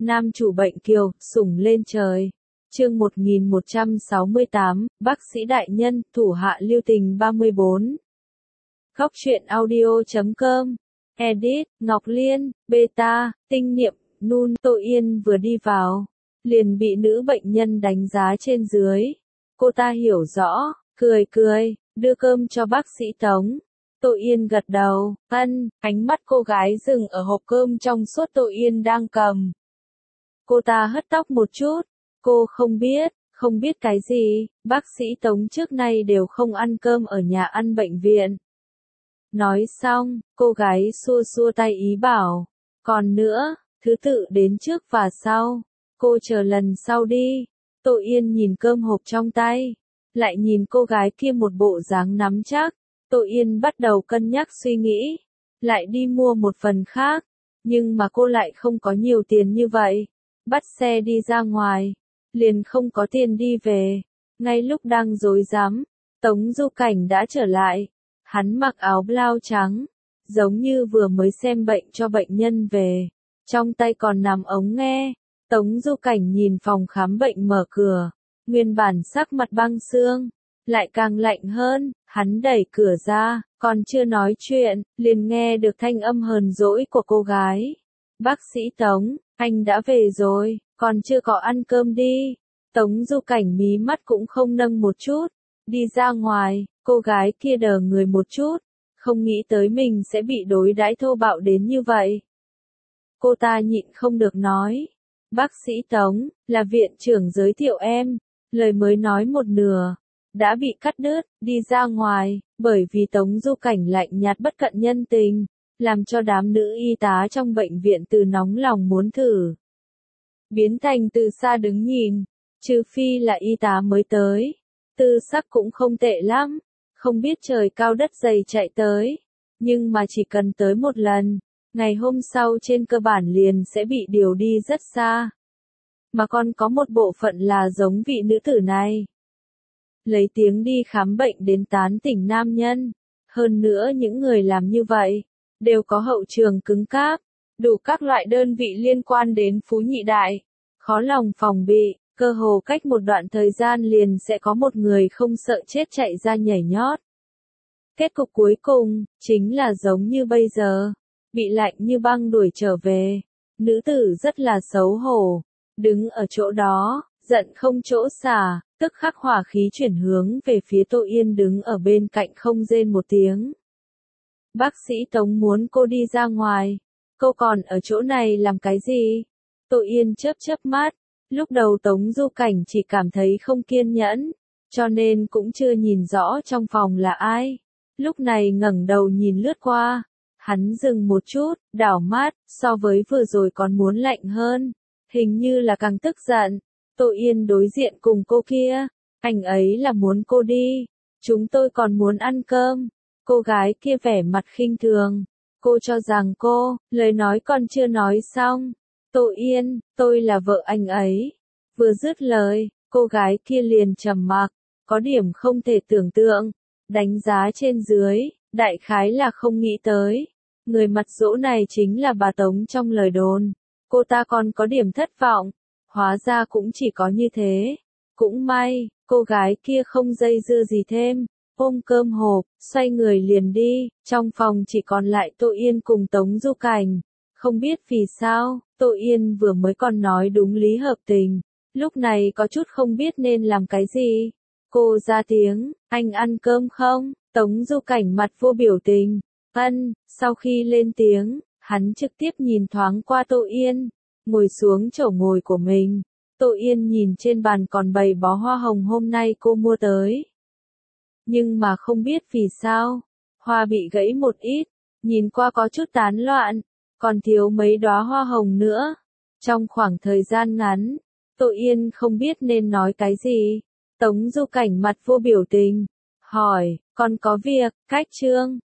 Nam chủ bệnh kiều, sủng lên trời. Chương 1168, bác sĩ đại nhân, thủ hạ lưu tình 34. Góc truyện audio.com. Edit, Ngọc Liên, Beta, Tinh Niệm, Nun. Tô Yên vừa đi vào, liền bị nữ bệnh nhân đánh giá trên dưới. Cô ta hiểu rõ, cười, đưa cơm cho bác sĩ Tống. Tô Yên gật đầu, ánh mắt cô gái dừng ở hộp cơm trong suốt Tô Yên đang cầm. Cô ta hất tóc một chút, cô không biết cái gì, bác sĩ Tống trước nay đều không ăn cơm ở nhà ăn bệnh viện. Nói xong, cô gái xua tay ý bảo, còn nữa, thứ tự đến trước và sau, cô chờ lần sau đi. Tô Yên nhìn cơm hộp trong tay, lại nhìn cô gái kia một bộ dáng nắm chắc, Tô Yên bắt đầu cân nhắc suy nghĩ, lại đi mua một phần khác, nhưng mà cô lại không có nhiều tiền như vậy, bắt xe đi ra ngoài, liền không có tiền đi về. Ngay lúc đang rối rắm, Tống Du Cảnh đã trở lại, hắn mặc áo blau trắng, giống như vừa mới xem bệnh cho bệnh nhân về, trong tay còn nắm ống nghe. Tống Du Cảnh nhìn phòng khám bệnh mở cửa, nguyên bản sắc mặt băng xương, lại càng lạnh hơn, hắn đẩy cửa ra, còn chưa nói chuyện, liền nghe được thanh âm hờn dỗi của cô gái. Bác sĩ Tống, anh đã về rồi, còn chưa có ăn cơm đi. Tống Du Cảnh mí mắt cũng không nâng một chút, đi ra ngoài, cô gái kia đờ người một chút, không nghĩ tới mình sẽ bị đối đãi thô bạo đến như vậy. Cô ta nhịn không được nói, bác sĩ Tống, là viện trưởng giới thiệu em, lời mới nói một nửa, đã bị cắt đứt, đi ra ngoài, bởi vì Tống Du Cảnh lạnh nhạt bất cận nhân tình, làm cho đám nữ y tá trong bệnh viện từ nóng lòng muốn thử, biến thành từ xa đứng nhìn, trừ phi là y tá mới tới, tư sắc cũng không tệ lắm, không biết trời cao đất dày chạy tới, nhưng mà chỉ cần tới một lần, ngày hôm sau trên cơ bản liền sẽ bị điều đi rất xa. Mà còn có một bộ phận là giống vị nữ tử này, lấy tiếng đi khám bệnh đến tán tỉnh nam nhân, hơn nữa những người làm như vậy, đều có hậu trường cứng cáp, đủ các loại đơn vị liên quan đến phú nhị đại, khó lòng phòng bị, cơ hồ cách một đoạn thời gian liền sẽ có một người không sợ chết chạy ra nhảy nhót. Kết cục cuối cùng, chính là giống như bây giờ, bị lạnh như băng đuổi trở về, nữ tử rất là xấu hổ, đứng ở chỗ đó, giận không chỗ xả, tức khắc hỏa khí chuyển hướng về phía Tô Yên đứng ở bên cạnh không rên một tiếng. Bác sĩ Tống muốn cô đi ra ngoài, cô còn ở chỗ này làm cái gì? Tô Yên chớp mắt, lúc đầu Tống Du Cảnh chỉ cảm thấy không kiên nhẫn, cho nên cũng chưa nhìn rõ trong phòng là ai. Lúc này ngẩng đầu nhìn lướt qua, hắn dừng một chút, đảo mắt, so với vừa rồi còn muốn lạnh hơn, hình như là càng tức giận. Tô Yên đối diện cùng cô kia, anh ấy là muốn cô đi, chúng tôi còn muốn ăn cơm. Cô gái kia vẻ mặt khinh thường, cô cho rằng lời nói còn chưa nói xong. Tô Yên, tôi là vợ anh ấy. Vừa dứt lời, cô gái kia liền trầm mặc, có điểm không thể tưởng tượng, đánh giá trên dưới, đại khái là không nghĩ tới. Người mặt dỗ này chính là bà Tống trong lời đồn. Cô ta còn có điểm thất vọng, hóa ra cũng chỉ có như thế. Cũng may, cô gái kia không dây dưa gì thêm, ôm cơm hộp, xoay người liền đi, trong phòng chỉ còn lại Tô Yên cùng Tống Du Cảnh. Không biết vì sao, Tô Yên vừa mới còn nói đúng lý hợp tình, lúc này có chút không biết nên làm cái gì. Cô ra tiếng, anh ăn cơm không? Tống Du Cảnh mặt vô biểu tình, sau khi lên tiếng, hắn trực tiếp nhìn thoáng qua Tô Yên, ngồi xuống chỗ ngồi của mình. Tô Yên nhìn trên bàn còn bày bó hoa hồng hôm nay cô mua tới. Nhưng mà không biết vì sao, hoa bị gãy một ít, nhìn qua có chút tán loạn, còn thiếu mấy đóa hoa hồng nữa. Trong khoảng thời gian ngắn, Tô Yên không biết nên nói cái gì. Tống Du Cảnh mặt vô biểu tình, hỏi, còn có việc, cách trương,